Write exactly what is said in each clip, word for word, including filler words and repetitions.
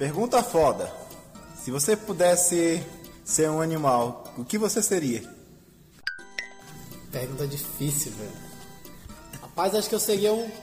Pergunta foda. Se você pudesse ser um animal, o que você seria? Pergunta difícil, velho. Rapaz, acho que eu seria um...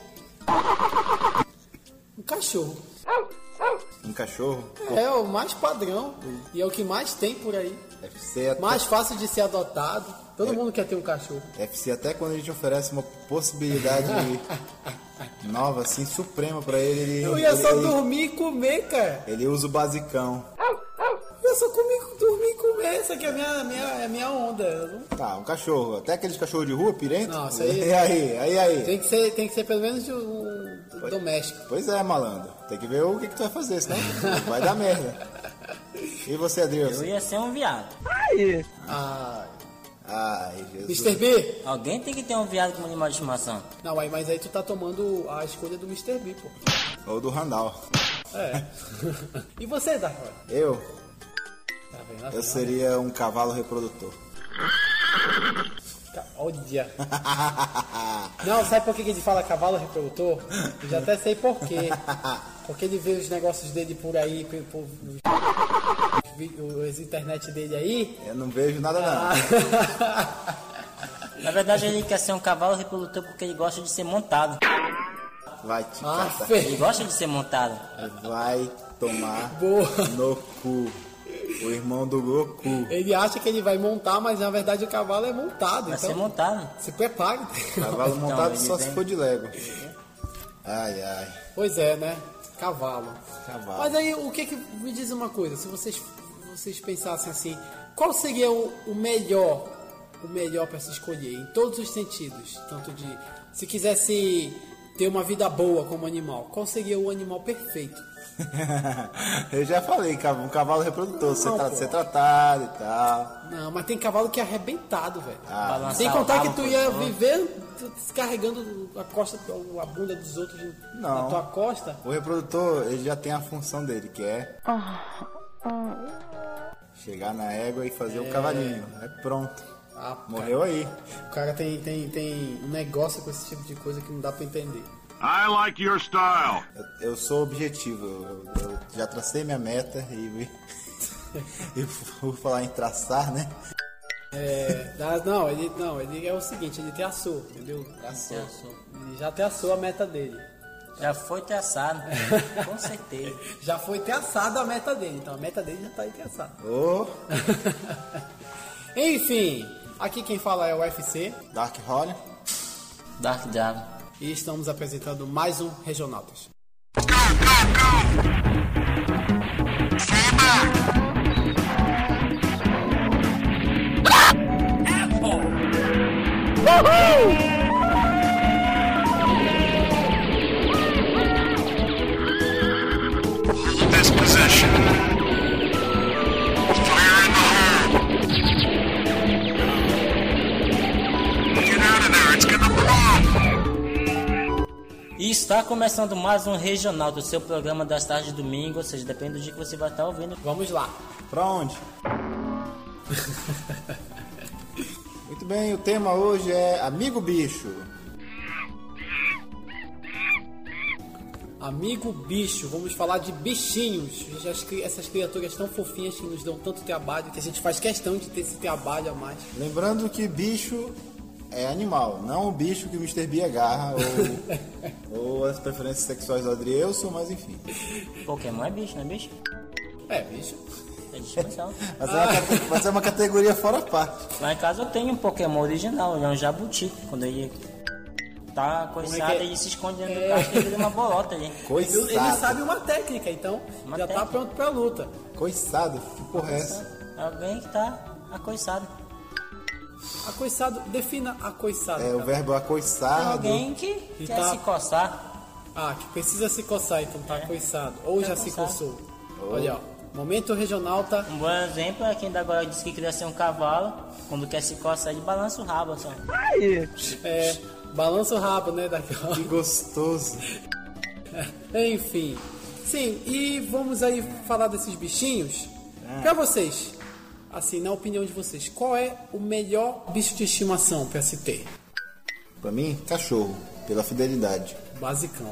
Um cachorro. Um cachorro? É o mais padrão e é o que mais tem por aí. Deve ser até... Mais fácil de ser adotado. Todo É. mundo quer ter um cachorro. Deve ser até quando a gente oferece uma possibilidade nova, assim, suprema pra ele. ele Eu ia ele, só ele, dormir e comer, cara. ele usa o basicão. Eu só comi, dormir e comer. Essa aqui é a minha, minha, é a minha onda. Eu não- Tá, um cachorro. Até aqueles cachorros de rua, pirento? Não, isso aí- E aí, aí, aí. Tem que ser, tem que ser pelo menos de um doméstico. Pois é, malandro. Tem que ver o que, que tu vai fazer, senão vai dar merda. E você, Eu Adriano? ia ser um viado. Ai, ai, Jesus. mister B? Alguém tem que ter um viado como animal de estimação. Não, aí, mas aí tu tá tomando a escolha do mister B, pô. Ou do Randall. É. E você, Darwin? Eu? Tá vendo? Tá Eu vendo? seria um cavalo reprodutor. Olha. Não, sabe por que que ele fala cavalo reprodutor? Eu já até sei por quê. Porque ele vê os negócios dele por aí, por, por, os internet dele aí. Eu não vejo nada não. Na verdade, ele quer ser um cavalo reprodutor porque ele gosta de ser montado. Vai te Ah, catar. Ele fe... gosta de ser montado. Vai tomar Boa. no cu. O irmão do Goku. Ele acha que ele vai montar, mas na verdade o cavalo é montado. Vai ser Então, montado. se prepare. Cavalo Então, montado ele só tem- se for de Lego. Ai, ai. Pois é, né? Cavalo. Cavalo. Mas aí, o que que... Me diz uma coisa. Se vocês, vocês pensassem assim, qual seria o, o melhor, o melhor para se escolher, em todos os sentidos? Tanto de... Se quisesse ter uma vida boa como animal, qual seria o animal perfeito? Eu já falei, cav- um cavalo reprodutor, ser, Não, tra- pô. ser tratado e tal. Não, mas tem cavalo que é arrebentado, velho. Ah, Balançar Sem o contar que rabo tu pro ia outro. viver descarregando a costa, a bunda dos outros na Não. tua costa. o reprodutor, ele já tem a função dele, que é chegar na égua e fazer o cavalinho. É pronto. Ah, Morreu aí. O cara tem, tem, tem um negócio com esse tipo de coisa que não dá pra entender. I like your style. Eu, eu sou objetivo. Eu, eu já tracei minha meta e, e vou falar em traçar, né? É, ah, não, ele, não, ele é o seguinte, ele traçou, entendeu? Traçou. Ele já traçou a meta dele. Já foi traçado. Com certeza. Já foi traçada a meta dele, então a meta dele já tá aí traçada. Ô, Enfim, aqui quem fala é o U F C Dark Holly. Dark Diabo. e estamos apresentando mais um Regionaltas. Hold this position. Fire in the hole. Get out of there. It's gonna blow. E está começando mais um Regional do seu programa das tardes de domingo, ou seja, depende do dia que você vai estar ouvindo. Vamos lá. Pra onde? Muito bem, o tema hoje é Amigo Bicho. Amigo bicho, vamos falar de bichinhos. Essas cri- Essas criaturas tão fofinhas que nos dão tanto trabalho, que a gente faz questão de ter esse trabalho a mais. Lembrando que bicho é animal, não o bicho que o mister B agarra ou, ou as preferências sexuais do Adrielson, mas enfim. Pokémon é bicho, não é bicho? É, bicho. É de estimação. Mas é uma, cate- mas é uma categoria fora a parte. Lá em casa eu tenho um Pokémon original, ele é um jabuti. Quando ele tá coiçado, Como é que é? ele se esconde dentro do casco e vira uma bolota ali. Ele, ele Coiçado. sabe uma técnica, então Uma já tá técnica. pronto pra luta. Coiçado? Que porra é essa? Alguém que tá acoiçado. Acoiçado, defina acoiçado. É o cara. verbo acoiçado. Alguém que E quer tá- se coçar. Ah, que precisa se coçar, então tá acoiçado. Ou Tá já se coçado. coçou. Olha, ó. Momento regional tá. Um bom exemplo é quem ainda agora disse que queria ser um cavalo. Quando quer se coçar, ele balança o rabo, assim. É, balança o rabo, né? Daquela. Que gostoso. Enfim. Sim, e vamos aí falar desses bichinhos. Pra vocês, assim, na opinião de vocês, qual é o melhor bicho de estimação pra se ter? Pra mim, cachorro, pela fidelidade. Basicão.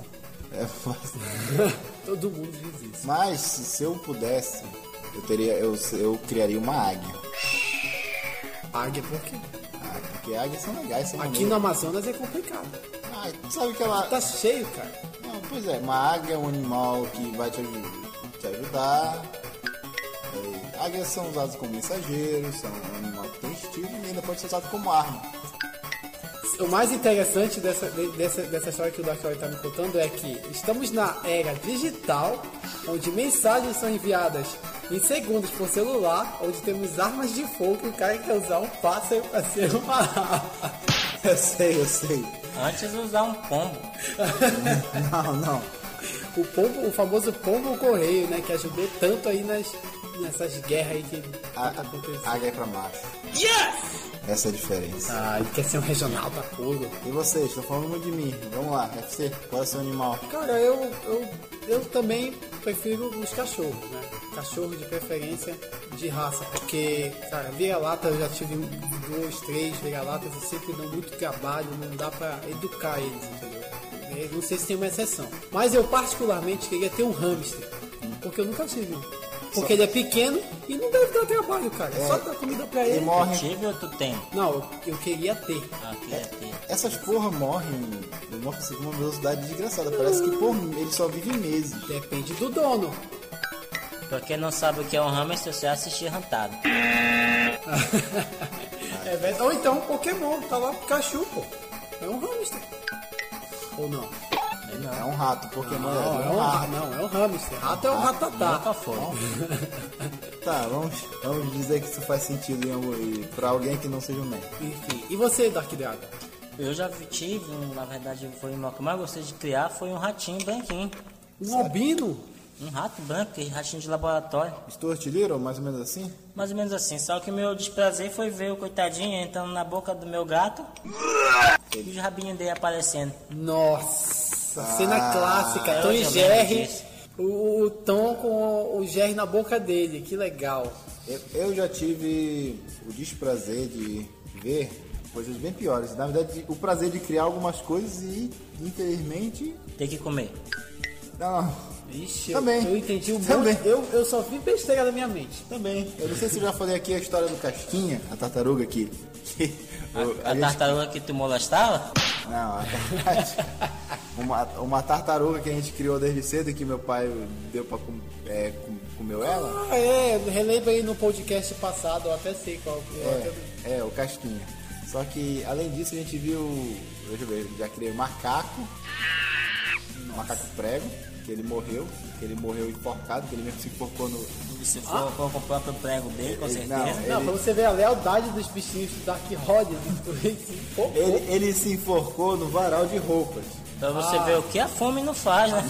É fácil. Todo mundo diz isso. Mas se, se eu pudesse, eu teria, eu, eu criaria uma águia. Águia por quê? Ah, porque águias são legais, são Aqui maneiras. no Amazonas é complicado. Ah, sabe que ela... Tá cheio, cara. Não, pois é, uma águia é um animal que vai te, aju- te ajudar. É, águias são usadas como mensageiros, são um animal que tem estilo e ainda pode ser usado como arma. O mais interessante dessa, de- dessa, dessa história que o Dark está me contando é que estamos na era digital, onde mensagens são enviadas em segundos por celular, onde temos armas de fogo e o cara quer usar um pássaro para ser uma arma. Eu sei, eu sei. Antes de usar um pombo. Não, não. O pombo, o famoso pombo correio, né, que ajudou tanto aí nas, nessas guerras aí que A, tá acontecendo. a águia é pra macho. Yes! Essa é a diferença. Ah, ele quer ser um regional da porra. E vocês, estão falando muito de mim. Vamos lá, F C, qual é o seu animal? Cara, eu, eu, eu também prefiro os cachorros, né? Cachorro de preferência de raça, porque, cara, vira-lata eu já tive dois, três vira-latas e sempre dão muito trabalho, não dá pra educar eles, entendeu? Eu não sei se tem uma exceção. Mas eu particularmente queria ter um hamster, porque eu nunca tive um. Porque ele é pequeno e não deve dar trabalho, cara. É só dar comida pra Ele ele. morre. Tive ou tu tem? Não, eu, eu queria ter. Ah, queria ter. Essas porra morrem numa, uma velocidade desgraçada. Parece que por ele só vive meses. Depende do dono. Pra quem não sabe o que é um hamster, você assistir Rantado. É verdade. Ou então um Pokémon, tá lá Pikachu, pô. É um hamster. Ou não? É um rato, Pokémon Não, é é um um, rato. não, é um hamster. Rato é um ratatá. Nunca foi. Tá, vamos, vamos dizer que isso faz sentido em algum, e pra alguém que não seja um médico. Enfim. E você, Dark Dragon? Eu já tive, um, na verdade, foi o que eu mais gostei de criar, foi um ratinho branquinho. Um albino? Um rato branco, aquele ratinho de laboratório. Stuart Little, mais ou menos assim? Mais ou menos assim, só que o meu desprazer foi ver o coitadinho entrando na boca do meu gato e os rabinhos dele aparecendo. Nossa, cena clássica. eu Tom e já Jerry. lembro disso. O, o Tom com o Jerry na boca dele. Que legal. Eu, eu já tive o desprazer de ver coisas bem piores. Na verdade, o prazer de criar algumas coisas e, infelizmente... Tem que comer. Não, não. Ixi, Também. eu, eu entendi um Também. monte. Eu, eu só vi besteira na minha mente. Também. Eu não sei se eu já falei aqui a história do Casquinha, a tartaruga que... que o- A, a gente- tartaruga que tu molestava? Não, a verdade, uma, uma tartaruga que a gente criou desde cedo e que meu pai deu pra com, é, com- comeu ela. Ah, é, relembra aí no podcast passado, eu até sei qual que é. É, é, o Casquinha. Só que além disso a gente viu, deixa eu ver, já criei macaco, um macaco prego, que ele morreu, que ele morreu enforcado, que ele mesmo se enforcou no... Se for com o próprio prego dele, com Ele- certeza. não, Não, ele- pra você ver a lealdade dos bichinhos do Dark Rod, Ele, ele se enforcou no varal de roupas. Pra você ver o que a fome não faz, né?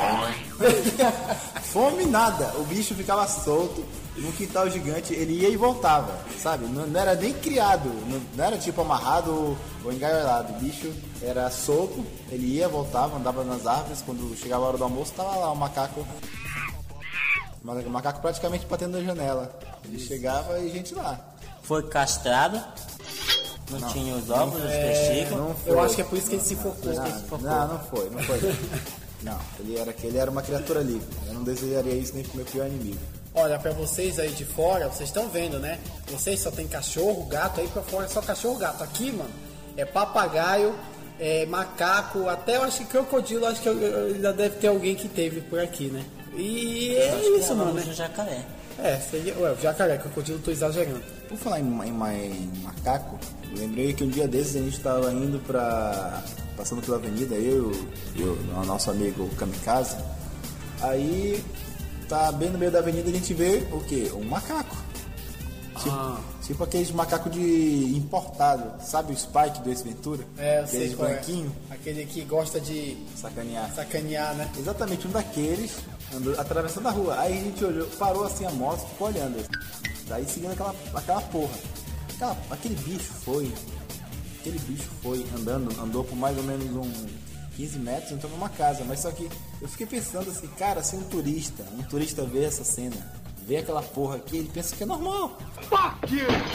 Fome nada, o bicho ficava solto num quintal gigante, ele ia e voltava, sabe? Não, não era nem criado, não, não era tipo amarrado ou, ou engaiolado. O bicho era solto, ele ia, voltava, andava nas árvores. Quando chegava a hora do almoço, tava lá o macaco. O macaco praticamente batendo na janela. Ele chegava e gente lá. Foi castrado, não, tinha os óvulos, os testículos. Não foi. Eu acho que é por isso que ele se focou. Não, não, não foi, não foi. Não, ele era, ele era uma criatura livre. Eu não desejaria isso nem pro meu pior inimigo. Olha, pra vocês aí de fora, vocês estão vendo, né? Vocês só tem cachorro, gato, aí pra fora é só cachorro, gato. Aqui, mano, é papagaio, é macaco, até eu acho que crocodilo, acho que eu- eu- ainda deve ter alguém que teve por aqui, né? E é isso, mano, né? O jacaré. É, seria. Ué, o jacaré, crocodilo, tô exagerando. Por falar em, em, ma- em macaco, eu lembrei que um dia desses a gente estava indo pra. passando pela avenida, eu e o o nosso amigo Kamikaze. Aí tá bem no meio da avenida a gente vê o quê? Um macaco. Tipo, Ah. tipo aqueles macacos de importado, sabe o Spike do Ace Ventura? É, eu sei Aqueles qual é. branquinho, Aquele que gosta de sacanear. sacanear, né? Exatamente um daqueles, andou, atravessando a rua. Aí a gente olhou, parou assim a moto, ficou olhando. Daí seguindo aquela, aquela porra. Aquela, aquele bicho foi. Aquele bicho foi andando, andou por mais ou menos uns quinze metros, entrou numa casa. Mas só que eu fiquei pensando assim, cara, se um turista, um turista vê essa cena, vê aquela porra aqui, ele pensa que é normal. Fuck you!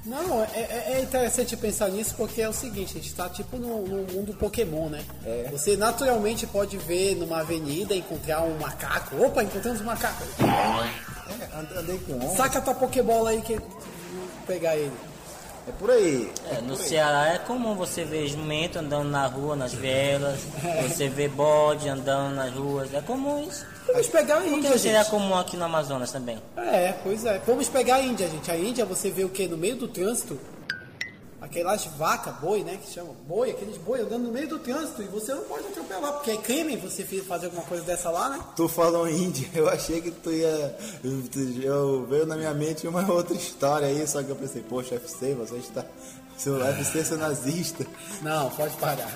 Não, é, é- é interessante pensar nisso porque é o seguinte, a gente tá tipo no, no mundo Pokémon, né? É. Você naturalmente pode ver numa avenida, encontrar um macaco. Opa, encontramos um macaco. É, and- andei com onça. Saca a tua Pokébola aí que vou pegar ele. É por aí. É, no Ceará é comum você ver jumento andando na rua, nas vielas, você vê bode andando nas ruas, é comum isso. Vamos pegar a Por que Índia, não seria gente. comum aqui no Amazonas também? É, pois é. Vamos pegar a Índia, gente. A Índia você vê o que? No meio do trânsito, aquelas vacas, boi, né? Que chama boi, aqueles boi andando no meio do trânsito e você não pode atropelar, porque é crime você fazer alguma coisa dessa lá, né? Tu falou Índia, eu achei que tu ia. Eu, eu- veio na minha mente uma outra história aí, só que eu pensei, poxa, U F C, você está. Seu U F C ser nazista. Não, pode parar.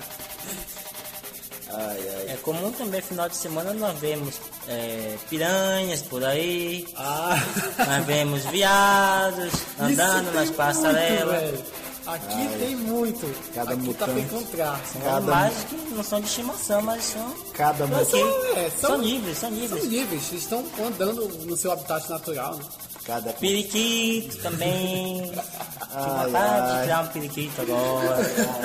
Ai, ai. É comum também, final de semana, nós vemos é, piranhas por aí, Ah, nós vemos viados andando isso nas tem passarelas. muito, velho. Aqui tem muito. Cada Aqui tá pra mutante. encontrar. São Cada- animais que não são de estimação, mas são, Cada Mas motivo. são, é, são são, livres, são são livres. livres, eles estão andando no seu habitat natural, né? Cada. Periquito também. Tive Ai, vontade de ai. criar um periquito agora.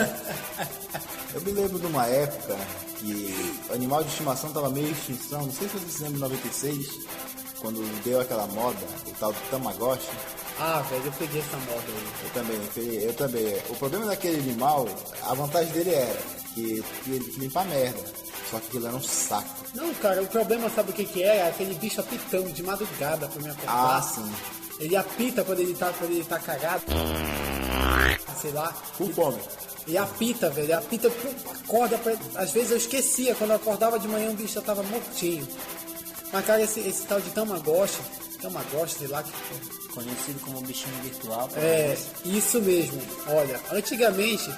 Eu me lembro de uma época que o animal de estimação tava meio em extinção, não sei se você se lembra de noventa e seis, quando deu aquela moda, o tal do Tamagotchi. Ah, velho, eu peguei essa moda aí. Eu também, eu peguei- eu também. O problema daquele animal, a vantagem dele era que que ele tinha que limpar merda, só que aquilo era um saco. Não, cara, o problema, sabe o que que é? É aquele bicho apitando de madrugada pra me acordar. Ah, sim. Ele apita quando ele tá, quando ele tá cagado. Sei lá. Com fome. Ele apita, velho. Ele apita, pum, acorda. Pra... Às vezes eu esquecia. Quando eu acordava de manhã, o bicho já tava mortinho. Mas, cara, esse, esse tal de Tamagotchi, Tamagotchi, sei lá que. Conhecido como bichinho virtual. É, isso mesmo. Olha, antigamente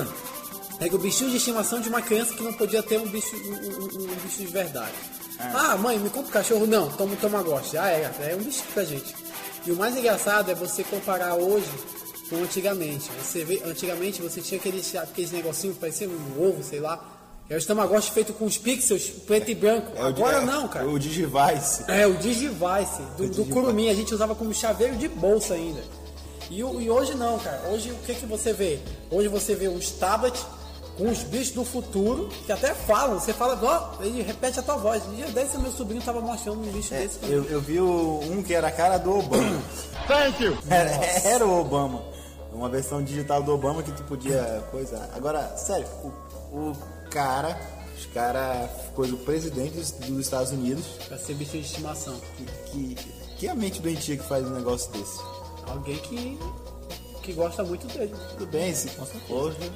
era o bichinho de estimação de uma criança que não podia ter um bicho, um, um- um bicho de verdade. Ah, mãe, me compra um cachorro? Não, toma um Tamagotchi. Já era, é um bicho pra gente. E o mais engraçado é você comparar hoje com antigamente. Você vê, antigamente você tinha aqueles, aqueles negocinhos que pareciam um ovo, sei lá. É os Tamagotchi feito com os pixels preto e branco. É o di- Agora é não, cara. O Digivice. É, o Digivice, do, do Digivice. Curumim, a gente usava como chaveiro de bolsa ainda. E, o- e hoje não, cara. Hoje o que, que você vê? Hoje você vê uns tablets com os bichos do futuro, que até falam. Você fala, ó, ele repete a tua voz. Um dia desse, meu sobrinho tava mostrando um bicho desse. pra mim. Eu, eu vi o- um que era a cara do Obama. Thank you. Era, era o Obama. Uma versão digital do Obama que tu podia coisa. Agora, sério, o, o cara, os cara ficou do presidente dos, dos Estados Unidos. Pra ser bicho de estimação. Que, que, que é a mente doentia que faz um negócio desse? Alguém que, que gosta muito dele. Tudo bem, se hoje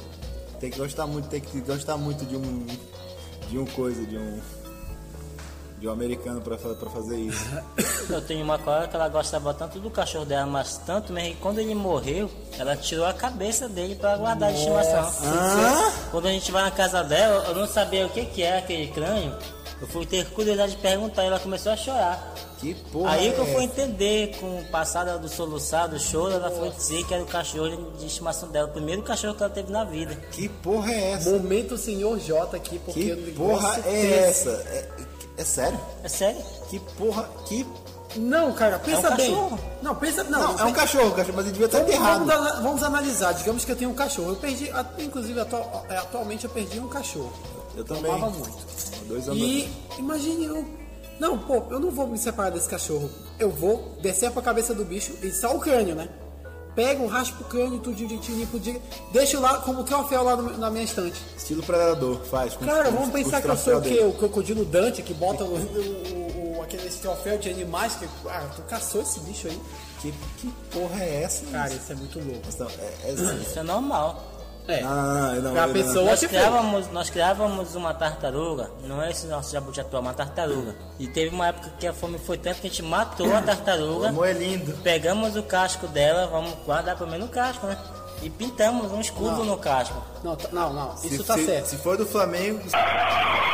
tem que gostar muito, tem que gostar muito de um de um coisa, de um de um americano pra, fa- pra fazer isso. Eu tenho uma colega que ela gostava tanto do cachorro dela, mas tanto mesmo que quando ele morreu, ela tirou a cabeça dele pra guardar de estimação. Hã? Quando a gente vai na casa dela, eu não sabia o que que é aquele crânio. Eu fui ter curiosidade de perguntar e ela começou a chorar. Que porra Aí é que eu fui essa? entender, com o passado do soluçado, o choro, ela foi dizer que era o cachorro de estimação dela, o primeiro cachorro que ela teve na vida. Que porra é essa? Momento senhor J aqui, porque Que o negócio porra é tem- essa? É, é sério? É sério? Que porra? Que Não, cara, pensa É um bem. cachorro. Não, pensa. Não, não, é um cachorro, cachorro, mas ele devia estar Vamos, enterrado. vamos, ana- vamos analisar. Digamos que eu tenho um cachorro. Eu perdi, a- inclusive atual- é, atualmente eu perdi um cachorro. Eu também. Amava muito. Dois anos. E imagine eu. Não, pô, eu não vou me separar desse cachorro. Eu vou descer pra cabeça do bicho e só o crânio, né? Pego, raspo o crânio, tudinho, tudinho, limpo, diga. Deixo lá como troféu lá no- na minha estante. Estilo predador, faz. Com, Cara, com- vamos com pensar os que eu sou o troféus quê? dele. O crocodilo Dante que bota o, o, o- aquele troféu de animais que. Ah, tu caçou esse bicho aí. Que, que porra é essa? Cara, isso é muito louco. Então, é, é, Isso é normal. É. não, não, não, não, Pra não, pessoa não. Nós que criávamos, nós criávamos uma tartaruga, não é esse nosso jabuti atual, uma tartaruga. E teve uma época que a fome foi tanto que a gente matou a tartaruga, Amor é lindo. pegamos o casco dela, vamos guardar pelo menos no casco, né? E pintamos um escudo no casco. Não, tá- não, não. Isso Se- tá se, certo. Se for do Flamengo. Se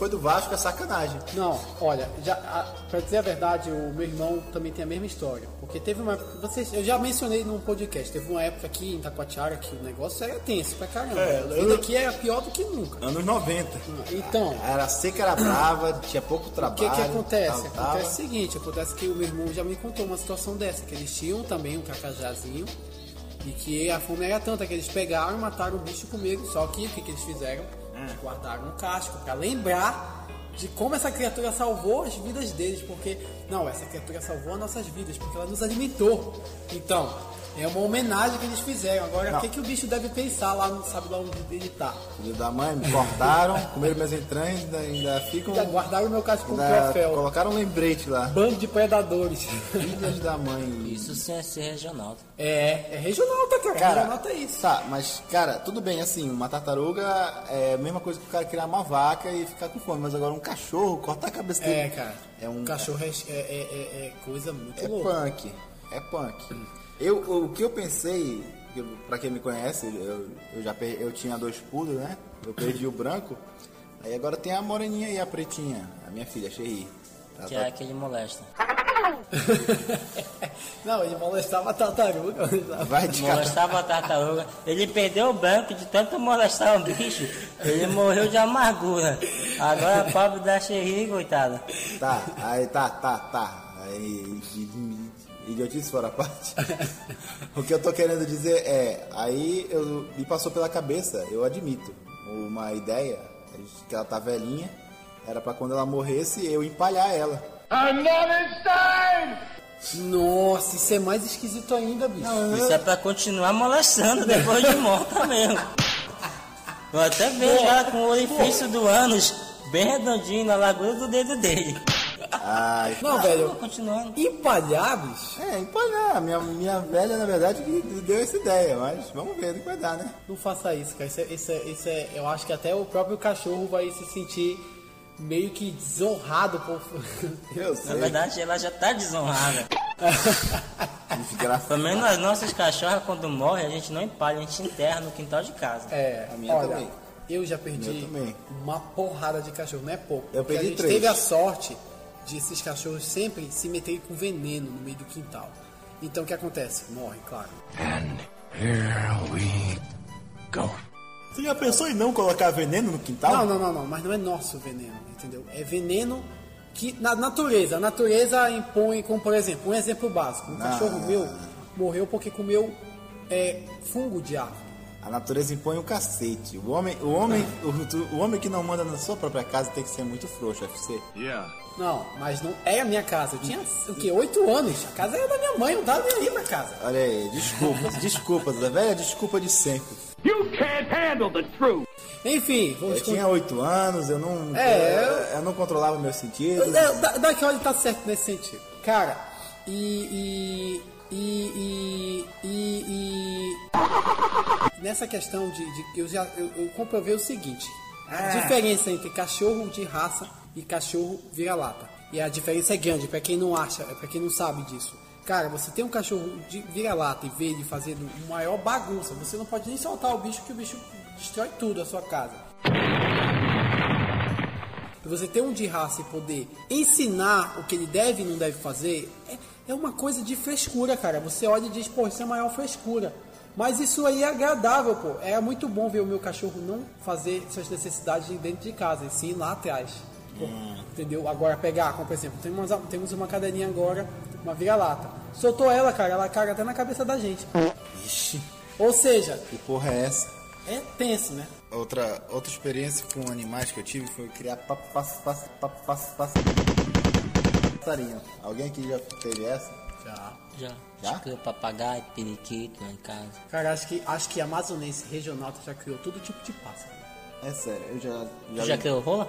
foi do Vasco é sacanagem. Não, olha, já, a, pra dizer a verdade, o meu irmão também tem a mesma história. Porque teve uma época, vocês, eu já mencionei num podcast, teve uma época aqui em Itacoatiara que o negócio era tenso pra caramba. É, a vida aqui era pior do que nunca. Anos noventa. Então, Era seca, era brava, tinha pouco o trabalho. que que acontece? tal, Acontece tal. o seguinte, acontece que o meu irmão já me contou uma situação dessa, que eles tinham também um cacajazinho, e que a fome era tanta que eles pegaram, mataram o bicho e comeram, só que o que, que eles fizeram? Eles guardaram no casco pra lembrar de como essa criatura salvou as vidas deles, porque, não, essa criatura salvou as nossas vidas, porque ela nos alimentou. Então, é uma homenagem que eles fizeram. Agora, Não. o que, que o bicho deve pensar lá, não sabe lá onde ele tá? Filho da mãe, me cortaram, comeram minhas entranhas, ainda, ainda ficam... Ainda guardaram o meu casco como ainda troféu. Colocaram um lembrete lá. Bando de predadores. Filhas da mãe. Isso sim é ser regional. É, é regional, tá, cara? Cara, regional tá isso. Tá, mas, cara, tudo bem, assim, uma tartaruga é a mesma coisa que o cara criar uma vaca e ficar com fome, mas agora um cachorro, cortar a cabeça dele... É, cara. É um... O cachorro é, é, é, é coisa muito É louca. punk, é punk. Eu, o que eu pensei, eu, pra quem me conhece, eu, eu já per, eu tinha dois pulos, né? Eu perdi o branco, aí agora tem a moreninha e a pretinha, a minha filha, a Xerri. Ela Que tá- é a que ele molesta. Não, ele molestava a tartaruga. Vai de cara. Molestava a tartaruga. Ele perdeu o branco de tanto molestar o bicho. Ele morreu de amargura. Agora a pobre da Xerri, coitada. Tá, aí tá, tá, tá. Aí, idiotice fora a parte. O que eu tô querendo dizer é, aí eu, me passou pela cabeça, eu admito, uma ideia, que ela tá velhinha, era pra quando ela morresse eu empalhar ela. Nossa, isso é mais esquisito ainda, bicho. Isso é pra continuar molestando depois de morta mesmo. Eu até vejo ela com o orifício do ânus bem redondinho na largura do dedo dele. Ai, Não, Ah, velho. continuando. Empalhar, bicho? é, empalhar. Minha, minha velha, na verdade, que deu essa ideia, mas vamos ver o que vai dar, né? Não faça isso, cara. Isso é, isso, é, isso é. Eu acho que até o próprio cachorro vai se sentir meio que desonrado por. Eu Na sei. verdade, ela já tá desonrada. Desgraça. Pelo menos as nossas cachorras, quando morrem, a gente não empalha, a gente enterra no quintal de casa. É, A minha olha, também. eu já perdi Eu também. uma porrada de cachorro, não é pouco. Eu porque perdi a gente três. teve a sorte de esses cachorros sempre se meterem com veneno no meio do quintal. Então o que acontece? Morre, claro. Você já pensou em não colocar veneno no quintal? Não, não, não, não, mas não é nosso veneno, entendeu? É veneno que na natureza, a natureza impõe, como por exemplo, um exemplo básico, um Não. cachorro meu morreu porque comeu é, fungo de árvore. A natureza impõe o cacete. O homem, o homem, o, tu- o homem que não manda na sua própria casa tem que ser muito frouxo, F C. Não, mas não é a minha casa. Eu tinha o quê? Oito anos. A casa era da minha mãe, eu não tava nem aí pra casa. Olha aí, desculpas, desculpas, a velha desculpa de sempre. Enfim, vamos Eu tinha oito anos, eu não, É, eu, eu não controlava meus sentidos. É, da, daqui olha tá certo nesse sentido. Cara, e. E. E. E. E. e nessa questão de. de eu já eu, eu comprovei o seguinte: a diferença entre cachorro de raça e cachorro vira-lata. E a diferença é grande, pra quem não acha, pra quem não sabe disso. Cara, você tem um cachorro de vira-lata e vê ele fazendo uma maior bagunça, você não pode nem soltar o bicho que o bicho destrói tudo a sua casa. E você ter um de raça e poder ensinar o que ele deve e não deve fazer, é, é uma coisa de frescura, cara. Você olha e diz, pô, isso é a maior frescura. Mas isso aí é agradável, pô. É muito bom ver o meu cachorro não fazer suas necessidades dentro de casa, e sim lá atrás. Pô, entendeu? Agora pegar, como por exemplo, temos, temos uma cadelinha agora, uma vira-lata. Soltou ela, cara, ela caga até na cabeça da gente. Ixi, Ou seja, que porra é essa? é tenso, né? Outra, outra experiência com animais que eu tive foi criar pa- pa- pa- pa- pa- pa- passarinho. Alguém aqui já teve essa? Já. Já. Já? Já criou papagaio, periquito lá em casa. Cara, acho que, acho que a amazonense regional já criou todo tipo de pássaro. É sério, eu já... Tu já criou rola?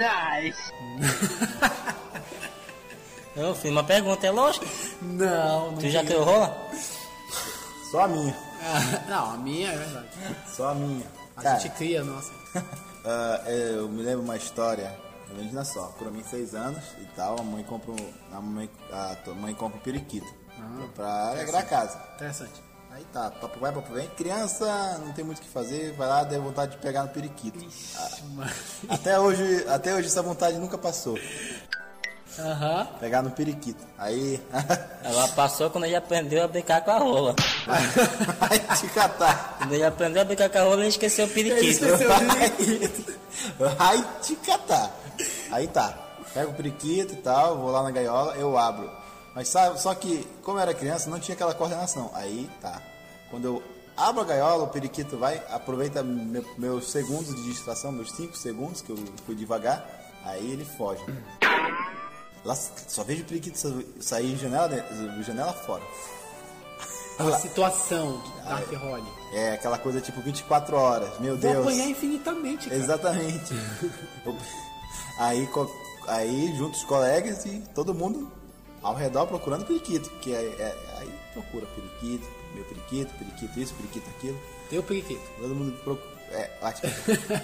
Eu fiz uma pergunta, é lógico. Não, não. Tu já criou rola? Só a minha, Ah, não, a minha é verdade. só a minha. A Cara, gente cria, nossa. ah, eu me lembro uma história, imagina só, por mim seis anos e tal, a mãe compra um, a mãe, a tua mãe compra um periquito pra alegrar a casa. Interessante. Aí tá, papo vai, papo vem. Criança, não tem muito o que fazer, vai lá, deu vontade de pegar no periquito. Ah, até hoje, até hoje essa vontade nunca passou. Aham. Pegar no periquito. Aí. Ela passou quando ele aprendeu a brincar com a rola. Vai te catar. Quando ele aprendeu a brincar com a rola, ele esqueceu o periquito. Ele esqueceu o periquito. Vai te catar. Aí tá. Pego o periquito e tal, vou lá na gaiola, eu abro. Mas sabe, só que, como eu era criança, não tinha aquela coordenação. Aí tá. Quando eu abro a gaiola, o periquito vai, aproveita meu, meus segundos de distração, meus cinco segundos, que eu fui devagar, aí ele foge. Lá só vejo o periquito sair janela, dentro, janela fora. A situação de Dark Holly. É aquela coisa tipo vinte e quatro horas, meu Vou Deus. apanhar infinitamente, cara. Exatamente. aí, co- aí juntos os colegas e todo mundo ao redor procurando periquito. Que é, é- aí procura periquito, meu periquito, periquito isso, periquito aquilo. Teu periquito. Todo mundo procura. É, acho que.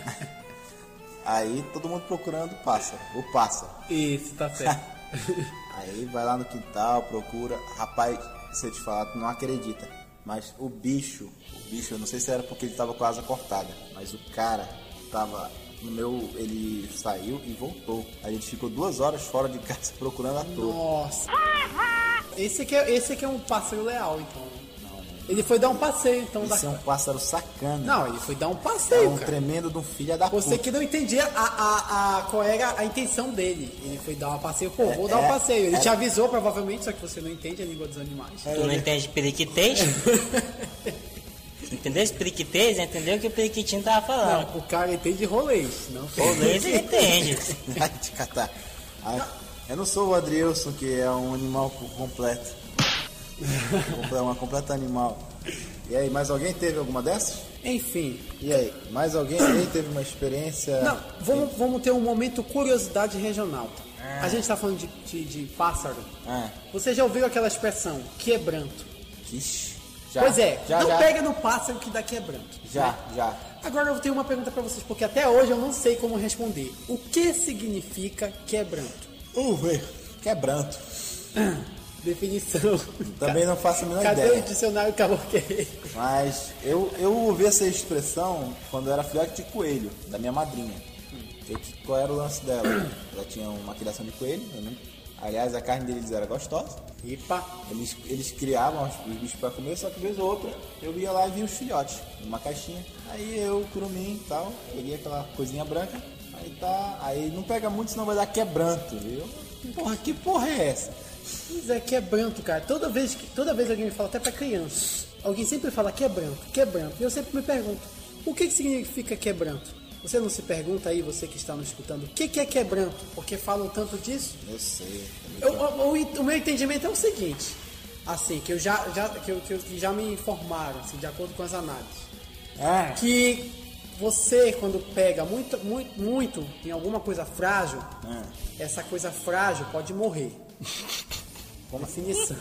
Aí todo mundo procurando o pássaro, o pássaro. Isso, tá certo. Aí vai lá no quintal, procura. Rapaz, se eu te falar, tu não acredita. Mas o bicho, o bicho, eu não sei se era porque ele tava com a asa cortada, mas o cara tava no meu. Ele saiu e voltou. A gente ficou duas horas fora de casa procurando a toa. Nossa. Esse aqui, é, esse aqui é um pássaro leal, então. Ele foi dar um passeio, então. Isso Da... é um pássaro sacana. Não, ele foi dar um é passeio, um cara. tremendo de um filho da Você puta. que não entendia a, a, a, qual era a intenção dele. Ele foi dar um passeio. Pô, vou dar um é, passeio. Ele é. te avisou, provavelmente, só que você não entende a língua dos animais. Tu não entende periquitez? Entendeu esse periquitez? Entendeu o que o periquitinho tava falando? Não, o cara entende rolês, não Rolês ele entende. Vai te catar. Ah, eu não sou o Adrielson, que é um animal completo. É uma completa animal. E aí, mais alguém teve alguma dessas? Enfim. E aí, mais alguém aí teve uma experiência? Não, vamos, vamos ter um momento curiosidade regional. A gente tá falando de, de, de pássaro. Ah, Você já ouviu aquela expressão, quebranto? ixi, já, Pois é, já, não já, pega no pássaro que dá quebranto. já, já. Agora eu tenho uma pergunta pra vocês, porque até hoje eu não sei como responder. O que significa quebranto? Uh, ver, quebranto. Definição. Também não faço a menor Cadê o ideia. dicionário caboqueiro? Mas eu, eu ouvi essa expressão quando eu era filhote de coelho, da minha madrinha. Que- Qual era o lance dela? Ela tinha uma criação de coelho, né? Aliás, a carne deles era gostosa. Epa. Eles, eles criavam os, os bichos pra comer, só que vez ou outra eu ia lá e via os filhotes numa caixinha. Aí eu, curumim e tal, peguei aquela coisinha branca, aí tá. Aí não pega muito, senão vai dar quebranto, viu? Porra, que porra é essa? Pois é, quebranto, cara. Toda vez, que, toda vez alguém me fala, até pra criança, alguém sempre fala quebranto, quebranto. E eu sempre me pergunto, o que, que significa quebranto? Você não se pergunta aí, você que está nos escutando, o que, que é quebranto? Porque falam tanto disso? Eu sei. Eu- o, o- o meu entendimento é o seguinte, assim, que eu já, já, que eu, que eu- que já me informaram, assim, de acordo com as análises, Ah, que você, quando pega muito, muito, muito em alguma coisa frágil, ah. essa coisa frágil pode morrer. Como definição.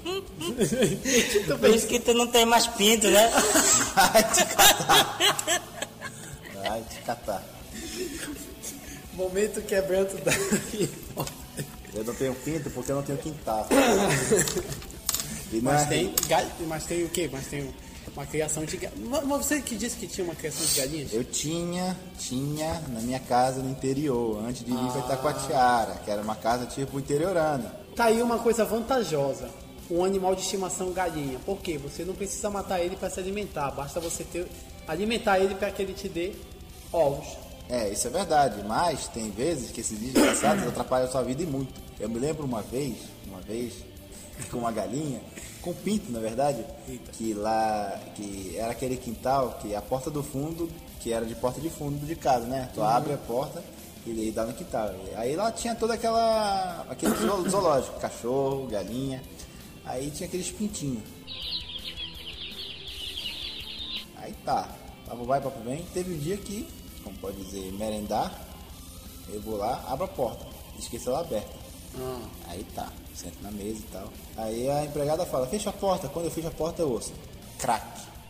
Por isso que tu não tem mais pinto, né? Vai te catar. Vai te catar. Momento quebranto da... Eu não tenho pinto porque eu não tenho quintal. E Mas na- tem, gal- mas tem o quê? Mas tem uma criação de galinhas. Mas você que disse que tinha uma criação de galinhas? Eu tinha, tinha na minha casa no interior, antes de vir pra Itacoatiara, que era uma casa tipo interiorana. Tá aí uma coisa vantajosa. Um animal de estimação galinha. Por quê? Você não precisa matar ele para se alimentar. Basta você ter, alimentar ele para que ele te dê ovos. É, isso é verdade, mas tem vezes que esses desgraçados atrapalham a sua vida e muito. Eu me lembro uma vez, uma vez, com uma galinha, com pinto, na verdade, que lá, que era aquele quintal, que a porta do fundo, que era de porta de fundo de casa, né? Tu abre a porta e aí dá no quintal. Aí lá tinha toda aquela, aquele zool- zoológico, cachorro, galinha, aí tinha aqueles pintinhos. Aí tá, papo vai, papo vem. Teve um dia que, como pode dizer, merendar, eu vou lá, abro a porta, esqueci ela aberta. Ah. Aí tá, sento na mesa e tal. Aí a empregada fala, fecha a porta. Quando eu fecho a porta, eu ouço, crack.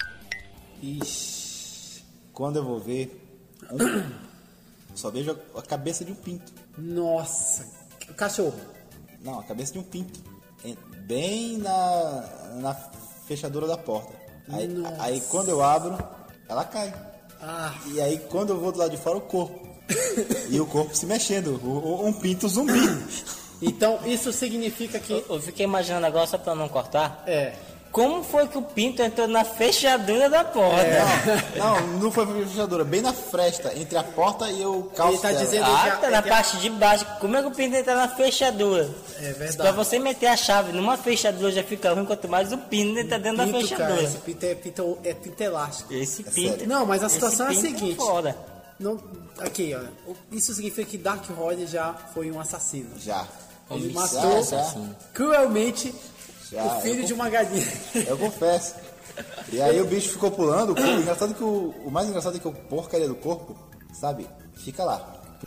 Ixi. Quando eu vou ver, um, só vejo a, a cabeça de um pinto. Nossa, o cachorro. Não, a cabeça de um pinto. Em- Bem na, na fechadura da porta. Aí, Nossa. aí quando eu abro, ela cai. Ah, E aí quando eu vou do lado de fora, o corpo. E o corpo se mexendo, o- o- um pinto zumbi. então isso significa que... Eu fiquei imaginando agora, só pra não cortar. É, Como foi que o pinto entrou na fechadura da porta? Não, não, não foi pra fechadura, bem na fresta, entre a porta e o calço Ele tá dela. dizendo- Ah, já- tá na é que- parte de baixo. Como é que o pinto entra na fechadura? é verdade. Pra você meter a chave numa fechadura já fica ruim, quanto mais o pinto entra dentro da Pinto, fechadura. cara, esse pinto é pinto, é pinto elástico. Esse pinto. sério. Não, mas a esse situação é a pinto seguinte. Foda. Não, aqui, olha. Isso significa que Dark Rod já foi um assassino. Já. Ele Já, matou já. cruelmente Já, o filho eu de uma galinha. Eu confesso. E aí o bicho ficou pulando, o corpo, engraçado que o, o mais engraçado é que o porcaria do corpo, sabe, fica lá.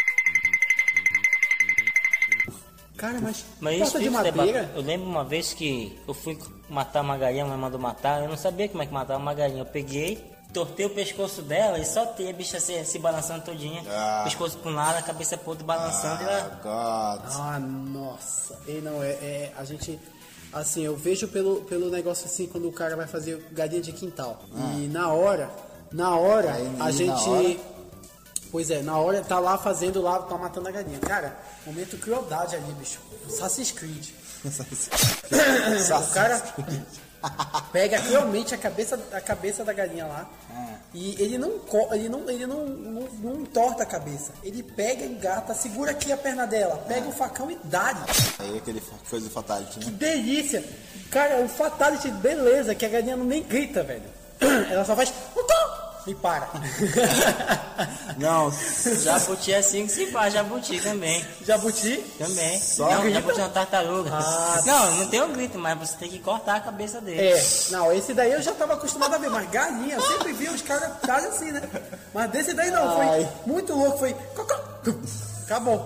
Cara, mas, Mas isso porta de fica madeira... deba- Eu lembro uma vez que eu fui matar uma galinha, minha mãe mandou matar, eu não sabia como é que matava uma galinha. Eu peguei, tortei o pescoço dela e soltei a bicha assim, se balançando todinha. Ah. Pescoço pra um lado, a cabeça pro outro, balançando e Ah, ela... God. Ah, nossa. E não, é, é... A gente... Assim, eu vejo pelo, pelo negócio assim, quando o cara vai fazer galinha de quintal. E na hora... Na hora, Aí, a na gente... hora? Pois é, na hora tá lá fazendo lá, tá matando a galinha. Cara, momento crueldade ali, bicho. Assassin's Creed. O cara pega realmente a cabeça, a cabeça da galinha lá e ele não, co- ele não, ele não, não, não entorta a cabeça. Ele pega, engata, segura aqui a perna dela, pega o facão e dá-lhe. Aí aquele coisa do Fatality, Que né? delícia! Cara, o Fatality, beleza, que a galinha não nem grita, velho. Ela só faz... E para. Não, Jabuti é assim que se faz, jabuti também. Jabuti? Também. Só não, grita? jabuti é uma tartaruga. Ah, não, não tem um grito, mas você tem que cortar a cabeça dele. É, não, esse daí eu já tava acostumado a ver, mas galinha, eu sempre vi os caras quase assim, né? Mas desse daí não, foi Ai. muito louco, foi. cocô, tum, Acabou.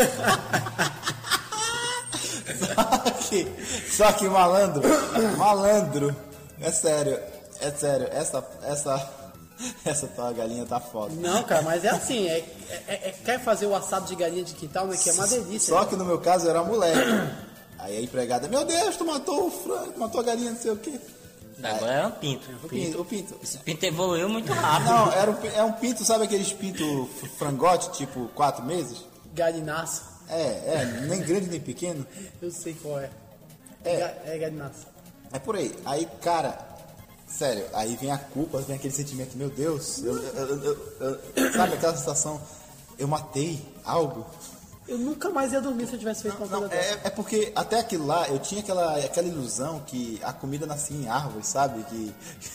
só que, só que malandro, malandro, é sério, é sério, essa, essa, essa tua galinha tá foda. Não, cara, mas é assim, é, é- é- quer fazer o assado de galinha de quintal, né? Que é uma delícia. Só que no meu caso eu era moleque. Aí a empregada, meu Deus, tu matou o frango, matou a galinha, não sei o quê. Agora é um pinto. O pinto, o pinto. Esse pinto evoluiu muito rápido. Não, era um, pi- é um pinto, sabe aqueles pinto f- frangote, tipo quatro meses? Galinaço, É, é, nem grande nem pequeno. eu sei qual é. É. Ga- É galinaço. É por aí. Aí, cara, sério, aí vem a culpa, vem aquele sentimento, meu Deus, eu- eu- eu- eu- sabe aquela sensação, eu matei algo? Eu nunca mais ia dormir se eu tivesse feito uma Não, coisa dessa. é, é porque até aquilo lá, eu tinha aquela, aquela ilusão que a comida nascia em árvores, sabe? Que,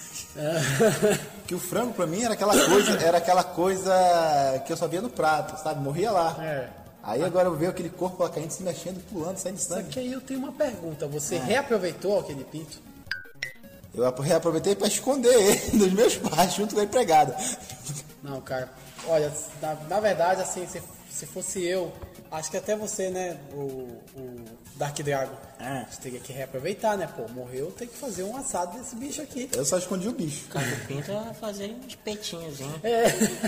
que o frango pra mim era aquela coisa, era aquela coisa que eu só via no prato, sabe? Morria lá. É. Aí agora eu vejo aquele corpo lá caindo, se mexendo, pulando, saindo Só sangue. que aí eu tenho uma pergunta, você É. reaproveitou aquele pinto? Eu reaproveitei pra esconder ele dos meus pais, junto com a empregada. Não, cara. Olha, na, na verdade, assim, se, se fosse eu, acho que até você, né, o, o Dark Dragon, É. você teria que reaproveitar, né? Pô, morreu, tem que fazer um assado desse bicho aqui. Eu só escondi o bicho. Cada pinto é fazer uns peitinhos, hein? É.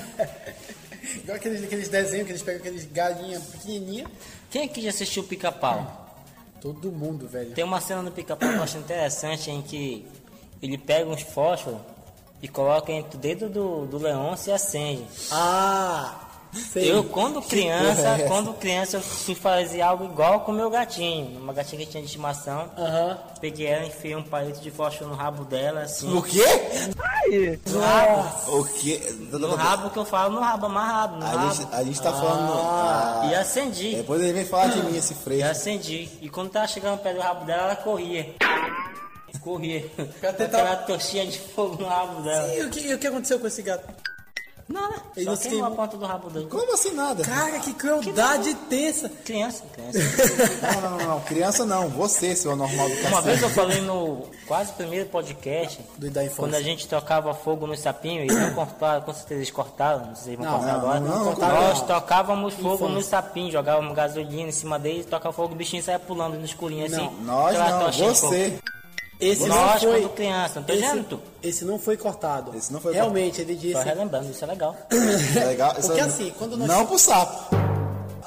Igual aqueles, aqueles desenhos que eles pegam aqueles galinha pequenininha. Quem aqui já assistiu o Pica-Pau? Todo mundo, velho. Tem uma cena no Pica-Pau que eu acho interessante em que ele pega uns fósforos e coloca entre o dedo do, do leão e se acende. Ah! Sei. Eu, quando criança, porra é essa? quando criança, eu fui fazer algo igual com o meu gatinho. Uma gatinha que tinha de estimação. Aham. Peguei ela, enfiei um palito de fósforo no rabo dela, assim. O quê? No rabo. O quê? No rabo que eu falo, no rabo, amarrado, no A rabo. gente, a gente tá falando. Ah, E acendi. depois ele vem falar de mim, esse E freio. acendi. E quando tava chegando perto do rabo dela, ela corria. Corria. Pra tentar- Aquela toxinha de fogo no rabo dela. E o que, e o que aconteceu com esse gato? Nada. Ele Só não se queimou a queimou. ponta do rabo dele. Como assim nada? Cara, que crueldade tensa. Criança, criança. Não, não, não, não. Criança não. Você, seu normal do Uma cacete. vez eu falei no quase primeiro podcast, Do da infância. quando a gente tocava fogo no sapinho, eles não cortaram, com certeza eles cortaram, não sei se vão Não, cortar não, agora. não, não cortaram, Nós não. tocávamos fogo Infância. no sapinho, jogávamos gasolina em cima deles, tocava fogo, o bichinho saia pulando no escurinho assim. Não, Nós aquela não, tochinha de fogo. você. Esse Nós, não foi. quando criança, não tô esse, dizendo tu. esse não foi cortado. Esse não foi Realmente, ele Só disse. relembrando, isso é legal. É legal. Porque Isso- assim, quando nós- Não pro sapo.